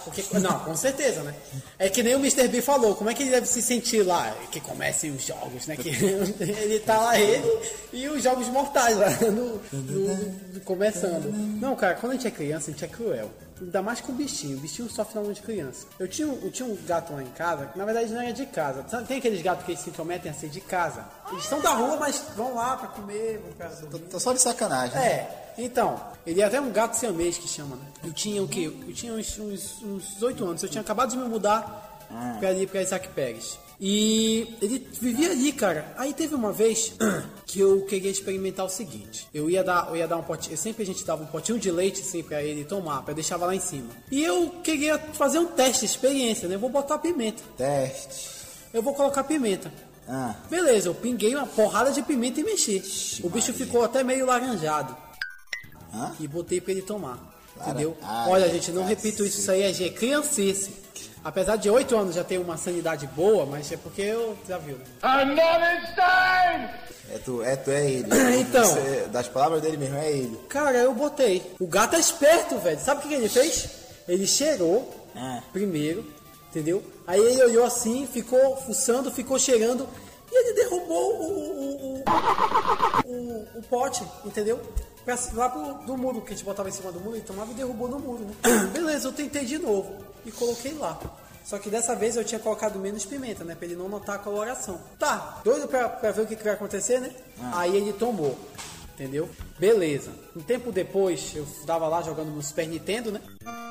Porque, não, com certeza, né? É que nem o mister B falou, como é que ele deve se sentir lá, que comecem os jogos, né? Que ele tá lá, ele e os jogos mortais lá, no, no, no, começando. Não, cara, quando a gente é criança, a gente é cruel. Ainda mais com o bichinho, o bichinho sofre na mão de criança. Eu tinha, eu tinha um gato lá em casa, que na verdade não era de casa. Tem aqueles gatos que eles se intrometem a ser de casa. Eles são da rua, mas vão lá pra comer, vão pra dormir. Tô, tô só de sacanagem. É, então, ele é até um gato siamês que chama, né? Eu tinha o quê? Eu tinha uns, uns, uns oito anos, eu tinha acabado de me mudar ah. pra ali, pra Isaac Pérez. E ele vivia ali, cara. Aí teve uma vez que eu queria experimentar o seguinte. Eu ia dar, eu ia dar um potinho, sempre a gente dava um potinho de leite assim pra ele tomar, pra deixava lá em cima. E eu queria fazer um teste, experiência, né? Eu vou botar pimenta. Teste. Eu vou colocar pimenta. Ah. Beleza, eu pinguei uma porrada de pimenta e mexi. Ixi, o bicho Maria. Ficou até meio laranjado. Ah? E botei pra ele tomar. Lara... Entendeu? Ai, Olha, gente, não cacete. repito isso, isso aí é criancice. Apesar de oito anos já ter uma sanidade boa, mas é porque eu já viu. I'm not insane! É tu, é tu, é ele. Então. Você, das palavras dele mesmo, é ele. Cara, eu botei. O gato é esperto, velho. Sabe o que, que ele fez? Ele cheirou ah. primeiro, entendeu? Aí ele olhou assim, ficou fuçando, ficou cheirando e ele derrubou o, o, o, o, o pote, entendeu? Pra, lá pro do muro, que a gente botava em cima do muro, ele tomava e derrubou no muro, né? Beleza, eu tentei de novo e coloquei lá. Só que dessa vez eu tinha colocado menos pimenta, né? Pra ele não notar a coloração. Tá, doido pra, pra ver o que, que vai acontecer, né? Ah. Aí ele tomou, entendeu? Beleza. Um tempo depois, eu tava lá jogando no Super Nintendo, né?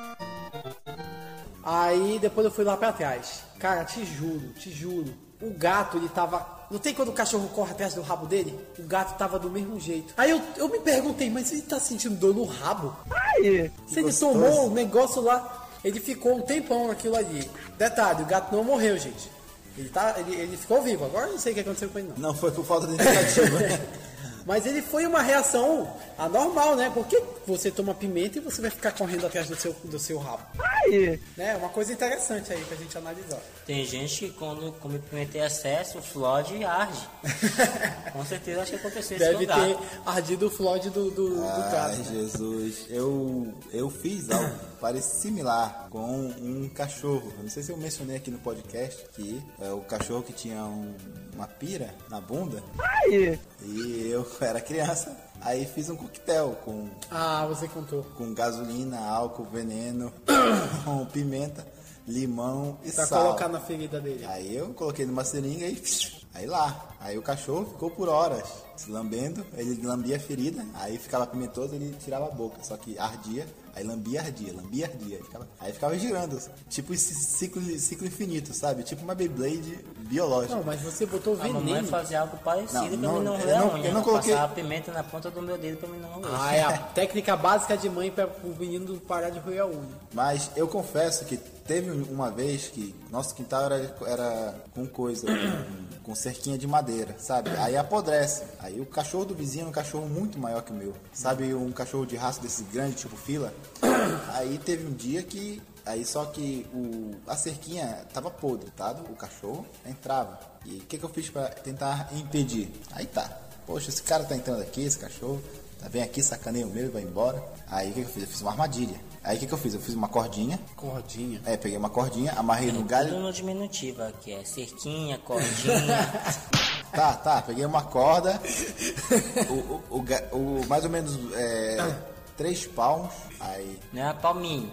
Aí depois eu fui lá pra trás. Cara, te juro, te juro. O gato, ele tava... Não tem quando o cachorro corre atrás do rabo dele? O gato tava do mesmo jeito. Aí eu, eu me perguntei, mas ele tá sentindo dor no rabo? Ai, se ele gostoso. Tomou o negócio lá... Ele ficou um tempão naquilo ali. Detalhe, o gato não morreu, gente. Ele, tá, ele, ele ficou vivo. Agora não sei o que aconteceu com ele, não. Não foi por falta de tentativa. Mas ele foi uma reação anormal, né? Porque você toma pimenta e você vai ficar correndo atrás do seu, do seu rabo. Ai. Né? Uma coisa interessante aí pra gente analisar. Tem gente que quando come pimenta em excesso, o flode arde. Com certeza acho que aconteceu isso. Deve ter ardido o flode do, do, Ai, do cara. Ai, Jesus. Eu, eu fiz algo parecido similar com um cachorro. Eu não sei se eu mencionei aqui no podcast que é o cachorro que tinha um, uma pira na bunda. Ai. E eu era criança. Aí fiz um coquetel com... Ah, você contou. Com gasolina, álcool, veneno, com pimenta, limão e pra sal. Pra colocar na ferida dele. Aí eu coloquei numa seringa e... Aí lá. Aí o cachorro ficou por horas se lambendo. Ele lambia a ferida. Aí ficava pimentoso, ele tirava a boca. Só que ardia. Aí lambia, ardia. Lambia, ardia. Aí ficava, aí ficava girando. Tipo esse ciclo, ciclo infinito, sabe? Tipo uma Beyblade biológica. Não, mas você botou veneno. A mamãe fazia algo parecido não, pra não, mim não eu roer não, a unha. eu não coloquei... Passava pimenta na ponta do meu dedo pra mim não roer. Ah, é a técnica básica de mãe para o menino parar de roer a unha. Mas eu confesso que teve uma vez que nosso quintal era, era com coisa, com, com cerquinha de madeira, sabe? Aí apodrece. Aí o cachorro do vizinho é um cachorro muito maior que o meu. Sabe, um cachorro de raça desse grande, tipo fila? Aí teve um dia que... Aí só que o, a cerquinha tava podre, tá? O cachorro entrava. E o que, que eu fiz pra tentar impedir? Aí tá. Poxa, esse cara tá entrando aqui, esse cachorro. Tá, vem aqui, sacaneia o meu e vai embora. Aí o que, que eu fiz? Eu fiz uma armadilha. Aí o que, que eu fiz? Eu fiz uma cordinha. Cordinha? É, peguei uma cordinha, amarrei é no galho. Tudo no diminutivo aqui, é cerquinha, cordinha. Tá, tá, peguei uma corda. o, o, o, o mais ou menos é, três palmos. Aí. Não é palminho.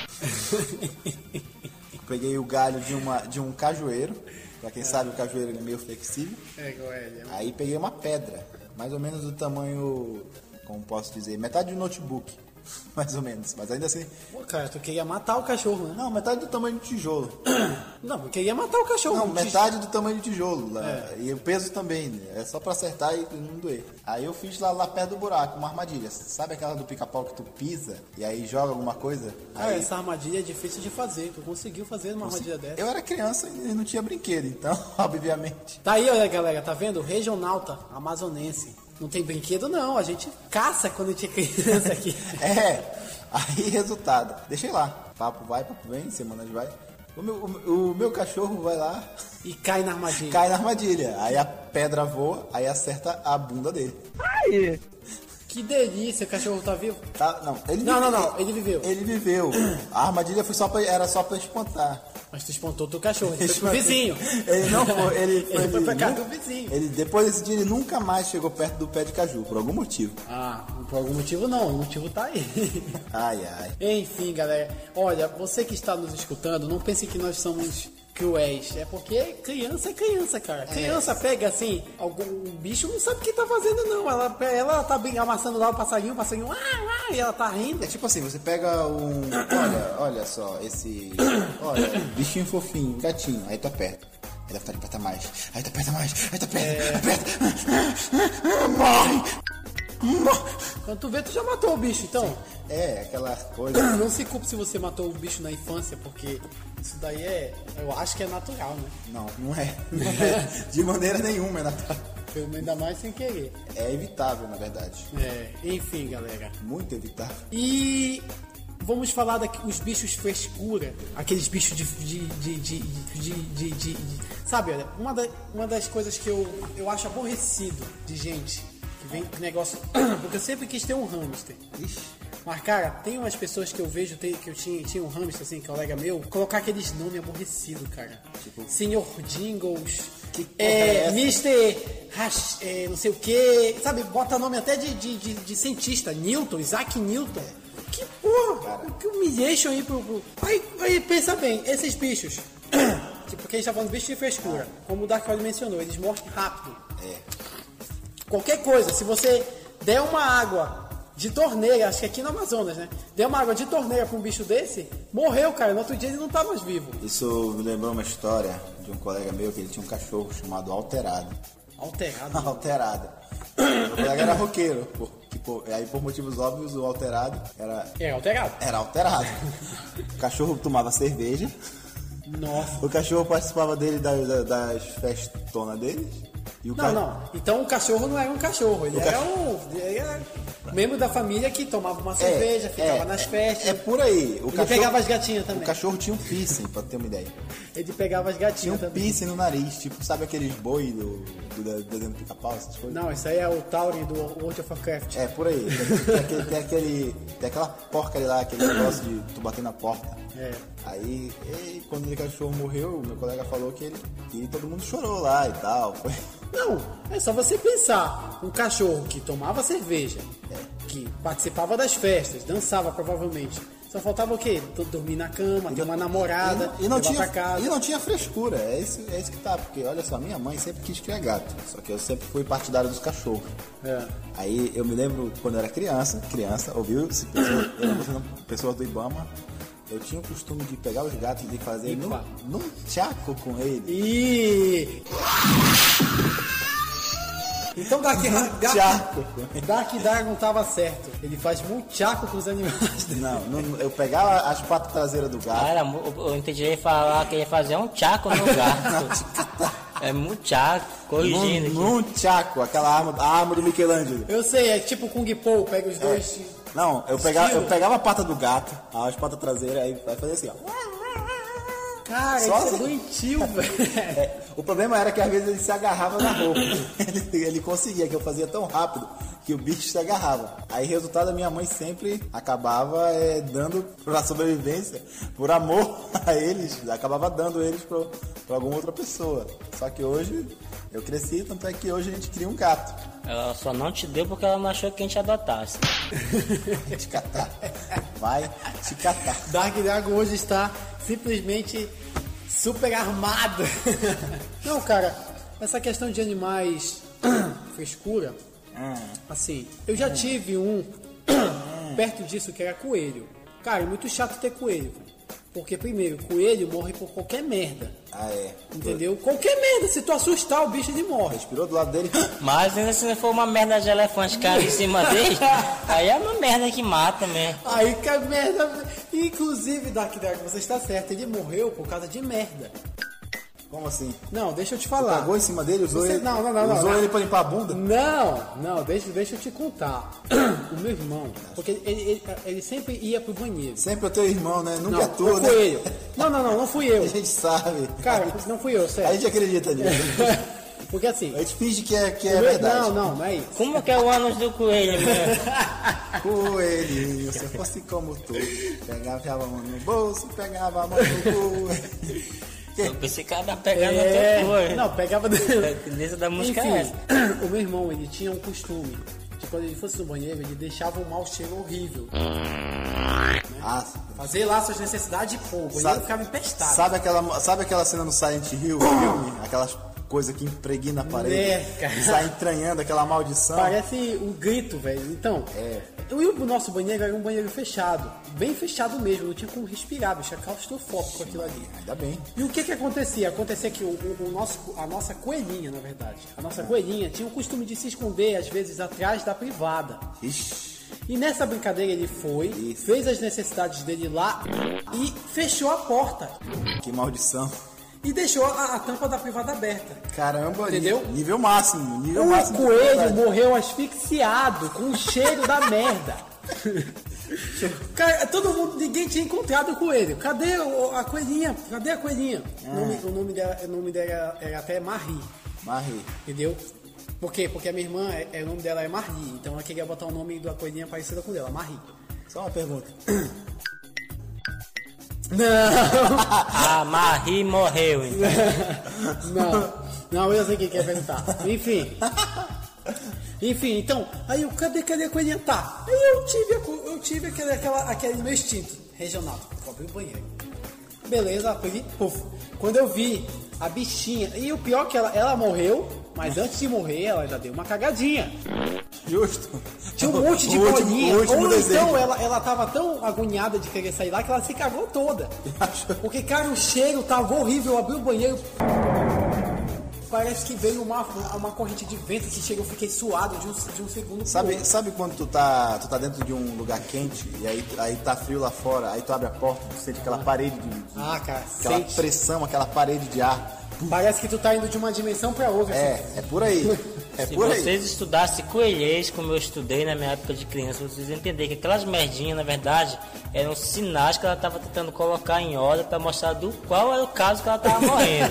Peguei o galho de, uma, de um cajueiro. Pra quem é. sabe, o cajueiro ele é meio flexível. É, igual ele. É um... Aí peguei uma pedra. Mais ou menos do tamanho, como posso dizer, metade de um notebook. Mais ou menos, mas ainda assim... Pô, cara, tu queria matar o cachorro, né? Não, metade do tamanho de tijolo. Não, eu queria matar o cachorro. Não, metade do tamanho de tijolo. Lá. É. E o peso também, né? É só pra acertar e não doer. Aí eu fiz lá, lá perto do buraco, uma armadilha. Sabe aquela do pica-pau que tu pisa e aí joga alguma coisa? Ah, aí... essa armadilha é difícil de fazer. Tu conseguiu fazer uma Consegui... armadilha dessa? Eu era criança e não tinha brinquedo, então, obviamente. Tá aí, olha, galera, tá vendo? Regionalta, amazonense. Não tem brinquedo, não. A gente caça quando a gente é criança aqui. É... Aí, resultado, deixei lá. Papo vai, papo vem, semanas vai. O meu, o, o meu cachorro vai lá... E cai na armadilha. Cai na armadilha. Aí a pedra voa, aí acerta a bunda dele. Ai! Que delícia, o cachorro tá vivo? Tá, não, ele Não, viveu. não, não, ele viveu. Ele viveu. A armadilha foi só pra, era só pra espantar. Mas tu espantou teu cachorro, ele foi pro vizinho. Ele não foi, ele, Ele foi pra casa nunca- do vizinho. Ele, depois desse dia, ele nunca mais chegou perto do pé de caju, por algum motivo. Ah, por algum motivo não, o motivo tá aí. Ai, ai. Enfim, galera, olha, você que está nos escutando, não pense que nós somos cruéis. É porque criança é criança, cara. Criança pega assim, algum um bicho não sabe o que tá fazendo, não. Ela, ela tá bem amassando lá o passarinho, o passarinho, ah, ah, e ela tá rindo. É tipo assim, você pega um. Olha, olha só, esse. Olha, bichinho fofinho, gatinho, aí tu aperta. Aí dá vontade de apertar mais. Aí tu aperta mais, aí tu aperta, aperta. Morre! Morre! Quando tu vê, tu já matou o bicho, então. É, aquela coisa. Não se culpe se você matou o bicho na infância, porque isso daí é, eu acho que é natural, né? Não, não é. Não é. De maneira nenhuma é natural. Pelo menos ainda mais sem querer. É evitável, na verdade. É, enfim, galera. Muito evitável. E vamos falar dos bichos frescura, aqueles bichos de. de, de, de, de, de, de- de- sabe, olha, uma, da- uma das coisas que eu, eu acho aborrecido de gente que vem com negócio. Porque eu sempre quis ter um hamster. Ixi. Mas, cara, tem umas pessoas que eu vejo tem- que eu tinha, tinha um hamster, assim, colega meu, colocar aqueles nomes aborrecidos, cara. Tipo? Senhor Jingles. Que porra é É, essa? mister Hash, é, não sei o que, sabe? Bota nome até de, de, de, de cientista, Newton, Isaac Newton. Que porra, Cara. que humilhation aí pro. pro... Aí, aí pensa bem, esses bichos, tipo, porque a gente tá falando de bicho de frescura, como o Dark Horse mencionou, eles morrem rápido. É. Qualquer coisa, se você der uma água de torneira, acho que aqui no Amazonas, né? Der uma água de torneira pra um bicho desse, morreu, cara. No outro dia ele não tá mais vivo. Isso me lembrou uma história de um colega meu que ele tinha um cachorro chamado Alterado. Alterado. Alterado. O colega era roqueiro. Por, que por- aí, por motivos óbvios, o Alterado era, É, alterado. era alterado. O cachorro tomava cerveja. Nossa. O cachorro participava dele da- da- das festonas dele. E o Não, ca- não. Então o cachorro não era um cachorro. Ele O era cachorro- um. Ele era membro da família que tomava uma cerveja, ficava nas festas. É por aí. O Ele cachorro, pegava as gatinhas também. O cachorro tinha um piercing, pra ter uma ideia. Ele pegava as Tinha gatinhas um também. piercing no nariz, tipo, sabe aqueles boi do, do, do desenho do pica-pau, essas coisas? Não, isso aí é o Tauren do World of Warcraft. É, por aí. Tem, tem aquele, tem, aquele, tem aquela porcaria lá, aquele negócio de tu bater na porta. É. Aí, e, quando o cachorro morreu, meu colega falou que ele que todo mundo chorou lá e tal. Foi. Não, é só você pensar. Um cachorro que tomava cerveja, que participava das festas, dançava provavelmente. Só faltava o quê? Tu dormir na cama, ter uma namorada, e, não- e não levar tinha, pra casa. e não tinha frescura, é isso, é isso que tá. Porque olha só, minha mãe sempre quis criar gato, só que eu sempre fui partidário dos cachorros. É. Aí eu me lembro quando eu era criança, criança, ouviu? Se pessoa, eu não sendo pessoas do Ibama, eu tinha o costume de pegar os gatos e fazer num, Ipa. num tchaco com ele. E então Dark, Dark, Tchaco. Dark Dar não tava certo. Ele faz muchaco com os animais. Não, não, eu pegava as patas traseiras do gato. Cara, mu- eu entendi ele falar que ia fazer um tchaco no gato. É muchaco, corrigindo aqui. Num, num tchaco, aquela arma, a arma do Michelangelo. Eu sei, é tipo Kung Po, pega os dois. Não, eu pegava, eu Estilo. pegava a pata do gato, as patas traseiras, aí vai fazer assim, ó. Cara, Só isso é assim. doentio, velho. É, o problema era que às vezes ele se agarrava na roupa. Ele, ele conseguia, que eu fazia tão rápido que o bicho se agarrava. Aí, resultado, a minha mãe sempre acabava é, dando pra sobrevivência, por amor a eles, acabava dando eles pra, pra alguma outra pessoa. Só que hoje eu cresci, tanto é que hoje a gente cria um gato. Ela só não te deu porque ela não achou que a gente adotasse. Te catar. Vai te catar. Dark Dragon hoje está simplesmente super armado. Não, cara, essa questão de animais frescura, assim, eu já tive um perto disso que era coelho. Cara, é muito chato ter coelho. Porque, primeiro, coelho morre por qualquer merda. Ah, é. Entendeu? Qualquer merda. Se tu assustar, o bicho ele morre. Respirou do lado dele. Mas ainda se não for uma merda de elefante cair em cima dele, aí é uma merda que mata mesmo. Aí que a merda. Inclusive, Dark Dragon, você está certo. Ele morreu por causa de merda. Como assim? Não, deixa eu te falar. Pagou em cima dele, usou Você- ele. não, não, não, não, Usou não. ele pra limpar a bunda? Não, não, deixa, deixa eu te contar. O meu irmão, porque ele, ele, ele sempre ia pro banheiro. Sempre é o teu irmão, né? Nunca Não, é tu, não né? fui eu. Não, não, não, não fui eu. A gente sabe. Cara, não fui eu, A sério. gente acredita nisso. Porque assim... A gente finge que é, que é o- verdade. Não, não, não é isso. Como que é o ânus do coelho, meu? Coelhinho, se eu fosse como tu, pegava a mão no bolso, pegava a mão no cu. Eu pensei que ela pegava É, no teu não, pegava... A tendência da música é essa. Enfim, o meu irmão, ele tinha um costume de quando ele fosse no banheiro, ele deixava um mau cheiro horrível. Ah, Fazer lá suas necessidades e pô, o banheiro Sabe- ficava empestado. sabe aquela, sabe aquela cena no Silent Hill, filme? Aquelas coisas que impregna a parede, É, cara. e sai entranhando aquela maldição. Parece um grito, velho. Então, É. eu e o nosso banheiro era um banheiro fechado. Bem fechado mesmo, não tinha como respirar, bicho. É claustrofóbico aquilo ali. Ainda bem. E o que que acontecia? Acontecia que o, o- o nosso, a nossa coelhinha, na verdade, a nossa coelhinha tinha o costume de se esconder, às vezes, atrás da privada. Ixi, E nessa brincadeira ele foi, Isso. fez as necessidades dele lá e fechou a porta. que maldição. E deixou a, a tampa da privada aberta. Caramba, Entendeu? nível, nível máximo, nível O máximo. de coelho verdade. morreu asfixiado com o cheiro da merda. Cara, todo mundo, ninguém tinha encontrado o coelho. Cadê o- a coelhinha? Cadê a coelhinha? O, nome, o nome dela, o nome dela era, era até Marie, Marri. entendeu? Por quê? Porque a minha irmã, é, é, o nome dela é Marie, então ela queria botar o nome da coelhinha parecido com o dela, Marie. Só uma pergunta. Não, A Marie morreu, então. não, não, eu sei o que quer perguntar. Enfim. Enfim, então, aí eu, cadê, cadê a coelhinha? Tá. Aí eu tive, a co- eu tive aquele, aquela, aquele meu instinto regional. Vou abrir o banheiro. Beleza, peguei, puf. Quando eu vi a bichinha, e o pior é que ela, ela morreu, mas antes de morrer, ela ainda deu uma cagadinha. Justo. Tinha um monte de O último- bolinha. o último Ou desenho. então ela, ela tava tão agoniada de querer sair lá que ela se cagou toda. Porque, cara, o cheiro tava horrível. Eu abri o banheiro. Parece que veio uma, uma corrente de vento que chegou, eu fiquei suado de um, de um segundo pro Sabe, outro. sabe quando tu tá, tu tá dentro de um lugar quente e aí, aí tá frio lá fora, aí tu abre a porta, tu sente aquela parede de, de- Ah, cara, aquela sente. pressão, aquela parede de ar. Parece que tu tá indo de uma dimensão pra outra. É, assim. é por aí. É Se por aí. vocês estudassem coelhês, como eu estudei na minha época de criança, vocês iam entender que aquelas merdinhas, na verdade, eram sinais que ela estava tentando colocar em ordem para mostrar do qual era o caso que ela estava morrendo.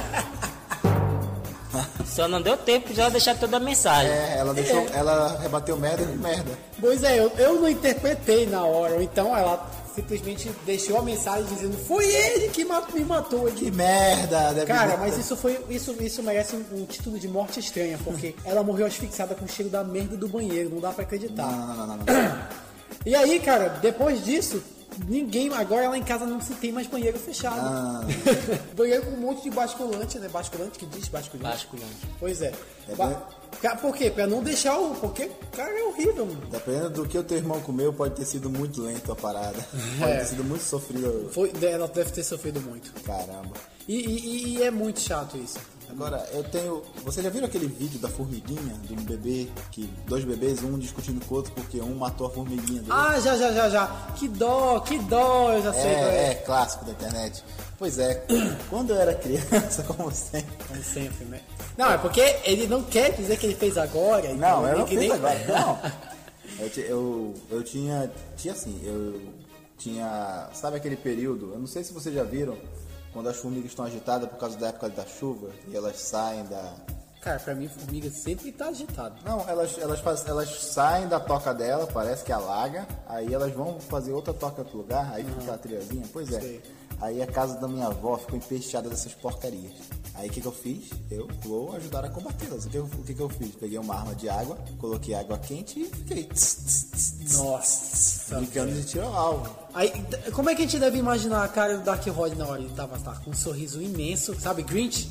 Só não deu tempo de ela deixar toda a mensagem. É, ela deixou, ela rebateu merda com merda. Pois é, eu, eu não interpretei na hora. Ou então ela simplesmente deixou a mensagem dizendo: foi ele que ma- me matou aqui. Que merda, deve Cara, mas isso foi. Isso, isso merece um, um título de morte estranha, porque ela morreu asfixiada com o cheiro da merda do banheiro, não dá pra acreditar. Não, não, não, não, não. E aí, cara, depois disso, ninguém. Agora lá em casa não se tem mais banheiro fechado. Ah. Banheiro com um monte de basculante, né? Basculante que diz basculante. Basculante. Pois é. É Ba- bem- Ca- Por quê? Pra não deixar o. Porque, cara, é horrível, mano. Dependendo do que o teu irmão comeu, pode ter sido muito lento a parada. Pode É. ter sido muito sofrido. Foi, ela deve ter sofrido muito. Caramba. E, e- e é muito chato isso. Agora, eu tenho. Vocês já viram aquele vídeo da formiguinha, de um bebê, que dois bebês, um discutindo com o outro porque um matou a formiguinha dele? Ah, já, já, já, já. Que dó, que dó, eu já sei. qual é, é, clássico da internet. Pois é, quando eu era criança, como sempre. Como sempre, né? Não, é porque ele não quer dizer que ele fez agora. então Não, eu ele não que fiz nem- agora, não. Eu, ti- eu, eu tinha. Tinha assim, eu tinha. Sabe aquele período? Eu não sei se vocês já viram, quando as formigas estão agitadas por causa da época da chuva e elas saem da. Cara, pra mim, formiga sempre tá agitado. Não, elas, elas, faz, elas saem da toca dela, parece que alaga, aí elas vão fazer outra toca em outro lugar, aí fica aquela trilhazinha. Pois é. Sei. Aí a casa da minha avó ficou empesteada dessas porcarias. Aí o que, que eu fiz? Eu vou ajudar a combatê-las. O que, eu- o que, que eu fiz? Peguei uma arma de água, coloquei água quente e fiquei tss, tss, tss, tss, Nossa. brincando de tiro ao alvo. Aí, d- como é que a gente deve imaginar a cara do Dark Rod na hora? Ele tava tá, com um sorriso imenso, sabe? Grinch?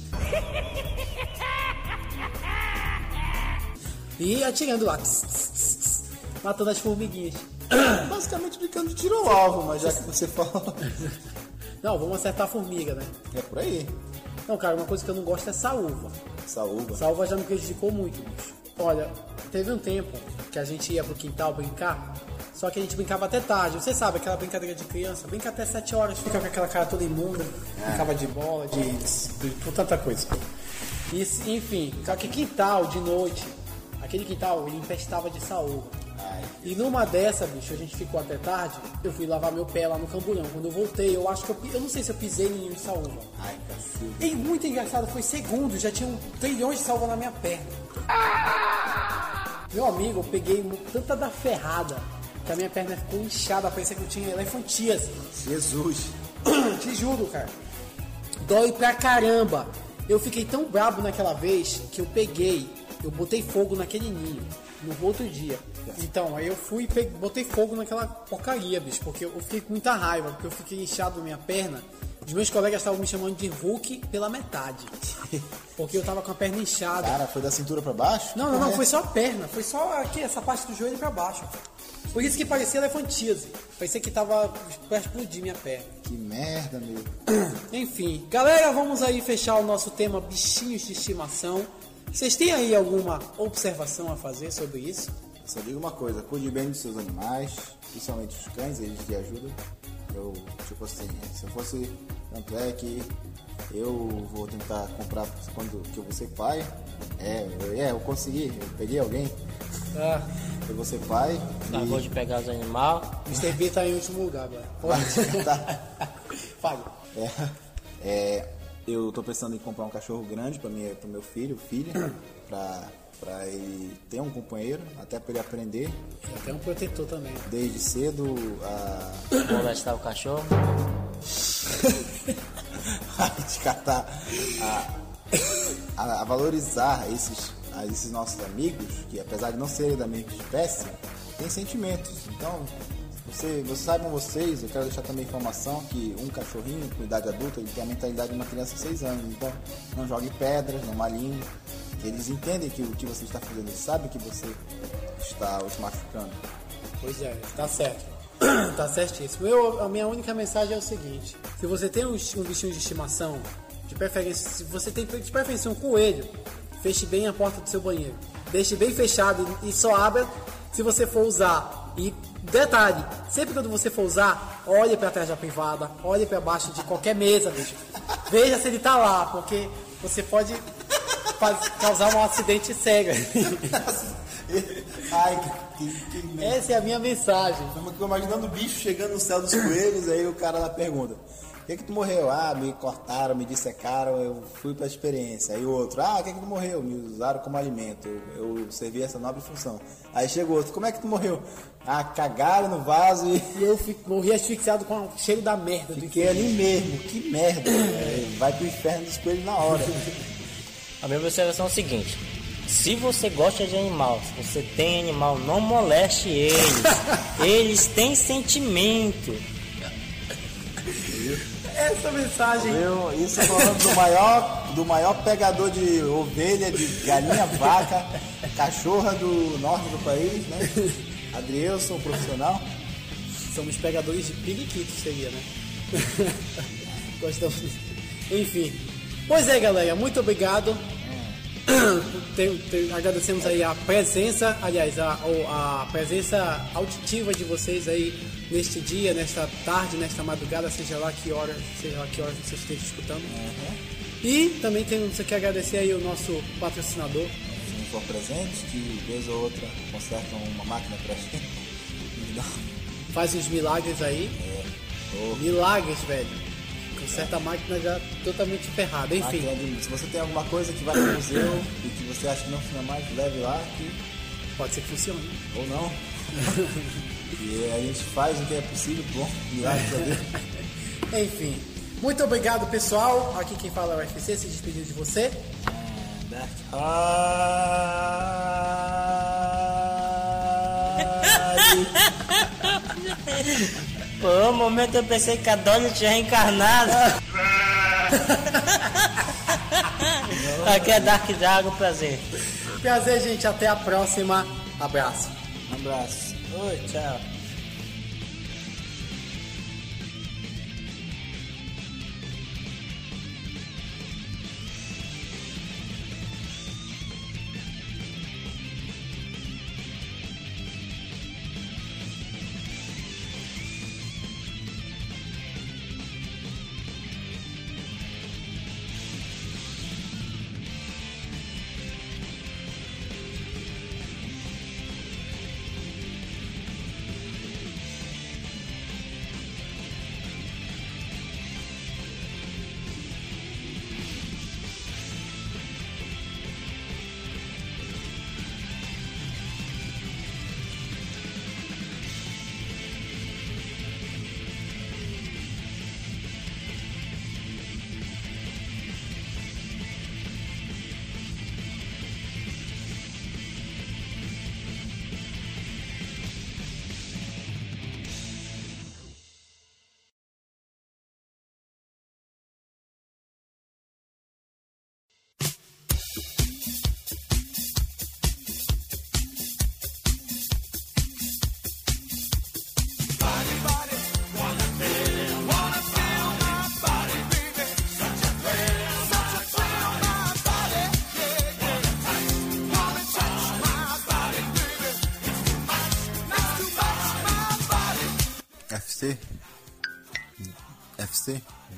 E atirando lá, tss, tss, tss, tss, matando as formiguinhas. Basicamente brincando de tiro ao alvo, mas já que você falou. Não, vamos acertar a formiga, né? É por aí. Não, cara, uma coisa que eu não gosto é saúva. Essa uva. Saúva já me prejudicou muito, bicho. Olha, teve um tempo que a gente ia pro quintal brincar, só que a gente brincava até tarde. Você sabe, aquela brincadeira de criança, brinca até sete horas, fica com aquela cara toda imunda, brincava de bola, de, de, de tanta coisa. E, enfim, só que quintal de noite, aquele quintal, ele empestava de saúva. Ai. E numa dessa, bicho, a gente ficou até tarde, eu fui lavar meu pé lá no camburão. Quando eu voltei, eu acho que eu, eu não sei se eu pisei em nenhum saúva. Ai, cacete. E muito engraçado, foi segundos, já tinham trilhões de salva na minha perna. Meu amigo, eu peguei um- tanta da ferrada que a minha perna ficou inchada, parecia que eu tinha elefantíase. Jesus. Te juro, cara. Dói pra caramba. Eu fiquei tão brabo naquela vez que eu peguei, eu botei fogo naquele ninho no outro dia. Então, aí eu fui e peguei, botei fogo naquela porcaria, bicho, porque eu fiquei com muita raiva, porque eu fiquei inchado na minha perna. Os meus colegas estavam me chamando de Hulk pela metade. Porque eu tava com a perna inchada. Cara, foi da cintura pra baixo? Não, não, não, É. foi só a perna, foi só aqui, essa parte do joelho pra baixo. Por isso que parecia elefantíase. Parecia que tava pra explodir minha perna. Que merda, meu. Enfim, galera, vamos aí fechar o nosso tema bichinhos de estimação. Vocês têm aí alguma observação a fazer sobre isso? Só digo uma coisa, cuide bem dos seus animais, principalmente os cães, eles te ajudam. Eu, tipo assim, se eu fosse, tanto é que eu vou tentar comprar quando que eu vou ser pai. É, eu, é, eu consegui, eu peguei alguém, Ah, eu vou ser pai. Acabou e... de pegar os animais. mister B tá em último lugar, agora. Pode. Tá. Fale. É, é, eu tô pensando em comprar um cachorro grande para minha, pro meu filho, filha, pra, pra ele ter um companheiro, até para ele aprender E até um protetor também. desde cedo a, Molestar o cachorro. a descartar, a, a, a valorizar esses, a esses nossos amigos, que apesar de não serem da mesma espécie, têm sentimentos. Então, você, vocês saibam vocês, eu quero deixar também informação que um cachorrinho com idade adulta, ele tem a mentalidade de uma criança de seis anos. Então, não jogue pedras, não malinhe. Eles entendem que o que você está fazendo, eles sabem que você está os machucando. Pois é, tá certo. Tá certíssimo. Eu, a minha única mensagem é o seguinte: se você tem um, um bichinho de estimação, de preferência, se você tem de preferência um coelho, feche bem a porta do seu banheiro. Deixe bem fechado e só abra se você for usar. E detalhe, sempre quando você for usar, olhe para trás da privada, olhe para baixo de qualquer mesa, bicho. Veja se ele tá lá, porque você pode faz- causar um acidente cego. Ai, que, que merda. Essa é a minha mensagem. Tô imaginando o bicho chegando no céu dos coelhos, aí o cara lá pergunta: por que que tu morreu? Ah, me cortaram, me dissecaram, eu fui pra experiência. Aí o outro: ah, por que que tu morreu? Me usaram como alimento, eu, eu servi essa nobre função. Aí chega o outro: como é que tu morreu? Ah, cagaram no vaso e E eu fico, morri asfixiado com o cheiro da merda. Do fiquei ali mesmo. Que merda. É, vai pro inferno dos coelhos na hora. A minha observação é o seguinte: se você gosta de animal, se você tem animal, não moleste eles. Eles têm sentimento. Essa mensagem. Eu, isso falando do maior, do maior pegador de ovelha, de galinha, vaca, cachorra do norte do país, né? Adrielson, profissional. Somos pegadores de periquito, seria, né? Gostamos disso. Enfim. Pois é, galera, muito obrigado. Tem- tem- agradecemos aí a presença, aliás, a, o- a presença auditiva de vocês aí neste dia, nesta tarde, nesta madrugada, seja lá que hora, seja lá que hora você esteja escutando. E também temos que agradecer aí o nosso patrocinador. Se não for presente, que vez ou outra consertam uma máquina pra gente. Nos dá- Faz uns milagres aí. Oh, Milagres, velho. Conserta a máquina já totalmente ferrada. Enfim, máquina de- se você tem alguma coisa que vai no museu e que você acha que não funciona mais, leve lá, que, pode ser que funcione. ou não. E a gente faz o que é possível, bom, milagres a Deus. Enfim, muito obrigado, pessoal. Aqui quem fala é o U F C, se despedindo de você. Por um momento eu pensei que a Dolly tinha reencarnado. Aqui é Dark Dragon, prazer. Prazer, gente. Até a próxima. Abraço. Um abraço. Oi, tchau.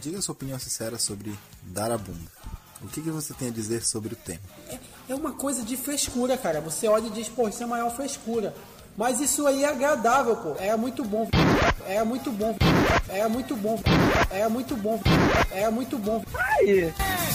diga sua opinião sincera sobre dar a bunda. O que, que você tem a dizer sobre o tema? É, é uma coisa de frescura, cara. Você olha e diz, pô, isso é a maior frescura. Mas isso aí é agradável, pô. É muito bom. É muito bom. É muito bom. É muito bom. É muito bom. Aí.